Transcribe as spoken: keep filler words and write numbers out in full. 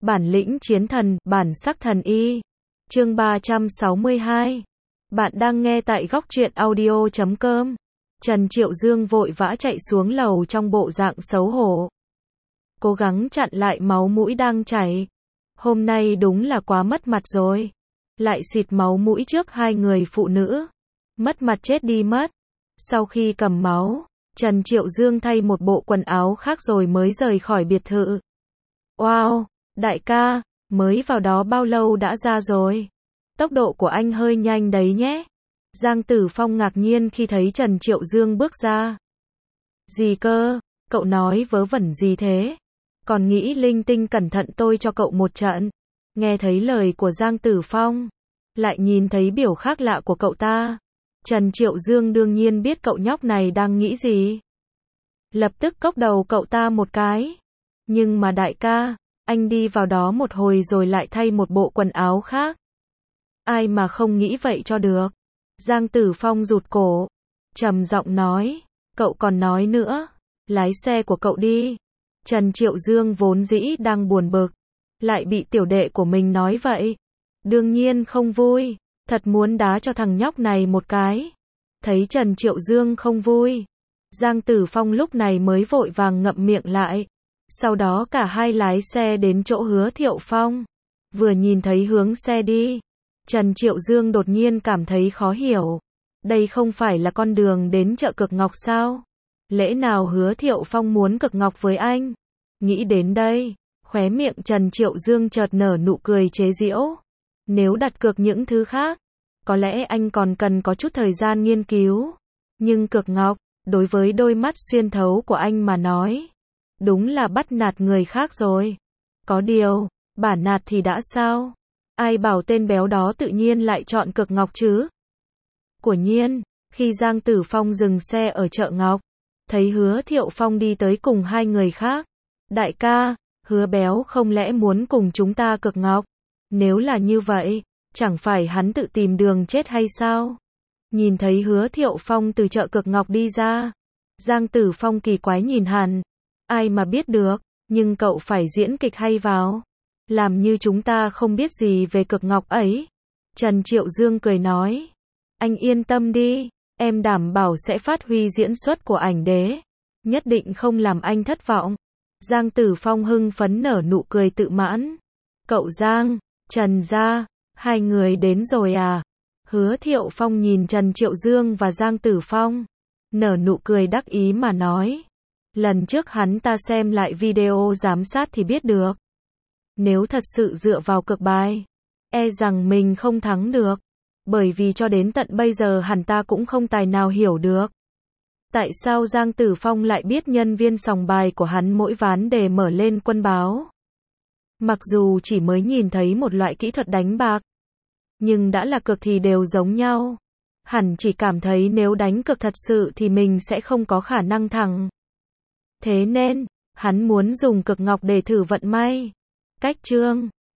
Bản lĩnh chiến thần, bản sắc thần y. Chương ba trăm sáu mươi hai. Bạn đang nghe tại góc truyện audio chấm com. Trần Triệu Dương vội vã chạy xuống lầu trong bộ dạng xấu hổ. Cố gắng chặn lại máu mũi đang chảy. Hôm nay đúng là quá mất mặt rồi. Lại xịt máu mũi trước hai người phụ nữ. Mất mặt chết đi mất. Sau khi cầm máu, Trần Triệu Dương thay một bộ quần áo khác rồi mới rời khỏi biệt thự. Wow, đại ca, mới vào đó bao lâu đã ra rồi? Tốc độ của anh hơi nhanh đấy nhé. Giang Tử Phong ngạc nhiên khi thấy Trần Triệu Dương bước ra. Gì cơ, cậu nói vớ vẩn gì thế? Còn nghĩ linh tinh cẩn thận tôi cho cậu một trận. Nghe thấy lời của Giang Tử Phong, lại nhìn thấy biểu khác lạ của cậu ta. Trần Triệu Dương đương nhiên biết cậu nhóc này đang nghĩ gì. Lập tức cốc đầu cậu ta một cái. Nhưng mà đại ca, anh đi vào đó một hồi rồi lại thay một bộ quần áo khác. Ai mà không nghĩ vậy cho được. Giang Tử Phong rụt cổ, trầm giọng nói, cậu còn nói nữa, lái xe của cậu đi. Trần Triệu Dương vốn dĩ đang buồn bực, lại bị tiểu đệ của mình nói vậy. Đương nhiên không vui, thật muốn đá cho thằng nhóc này một cái. Thấy Trần Triệu Dương không vui, Giang Tử Phong lúc này mới vội vàng ngậm miệng lại. Sau đó cả hai lái xe đến chỗ Hứa Thiệu Phong. Vừa nhìn thấy hướng xe đi, Trần Triệu Dương đột nhiên cảm thấy khó hiểu. Đây không phải là con đường đến chợ Cực Ngọc sao? Lẽ nào Hứa Thiệu Phong muốn Cực Ngọc với anh? Nghĩ đến đây, khóe miệng Trần Triệu Dương chợt nở nụ cười chế giễu. Nếu đặt cược những thứ khác, có lẽ anh còn cần có chút thời gian nghiên cứu. Nhưng Cực Ngọc, đối với đôi mắt xuyên thấu của anh mà nói, đúng là bắt nạt người khác rồi. Có điều, bả nạt thì đã sao? Ai bảo tên béo đó tự nhiên lại chọn Cực Ngọc chứ? Quả nhiên, khi Giang Tử Phong dừng xe ở chợ Ngọc, thấy Hứa Thiệu Phong đi tới cùng hai người khác. Đại ca, Hứa béo không lẽ muốn cùng chúng ta Cực Ngọc? Nếu là như vậy, chẳng phải hắn tự tìm đường chết hay sao? Nhìn thấy Hứa Thiệu Phong từ chợ Cực Ngọc đi ra, Giang Tử Phong kỳ quái nhìn hắn. Ai mà biết được, nhưng cậu phải diễn kịch hay vào. Làm như chúng ta không biết gì về Cực Ngọc ấy. Trần Triệu Dương cười nói. Anh yên tâm đi, em đảm bảo sẽ phát huy diễn xuất của ảnh đế. Nhất định không làm anh thất vọng. Giang Tử Phong hưng phấn nở nụ cười tự mãn. Cậu Giang, Trần gia, hai người đến rồi à? Hứa Thiệu Phong nhìn Trần Triệu Dương và Giang Tử Phong, nở nụ cười đắc ý mà nói. Lần trước hắn ta xem lại video giám sát thì biết được. Nếu thật sự dựa vào cực bài, e rằng mình không thắng được. Bởi vì cho đến tận bây giờ hắn ta cũng không tài nào hiểu được. Tại sao Giang Tử Phong lại biết nhân viên sòng bài của hắn mỗi ván đề mở lên quân báo? Mặc dù chỉ mới nhìn thấy một loại kỹ thuật đánh bạc, nhưng đã là cược thì đều giống nhau. Hẳn chỉ cảm thấy nếu đánh cược thật sự thì mình sẽ không có khả năng thắng. Thế nên, hắn muốn dùng Cực Ngọc để thử vận may. Cách chương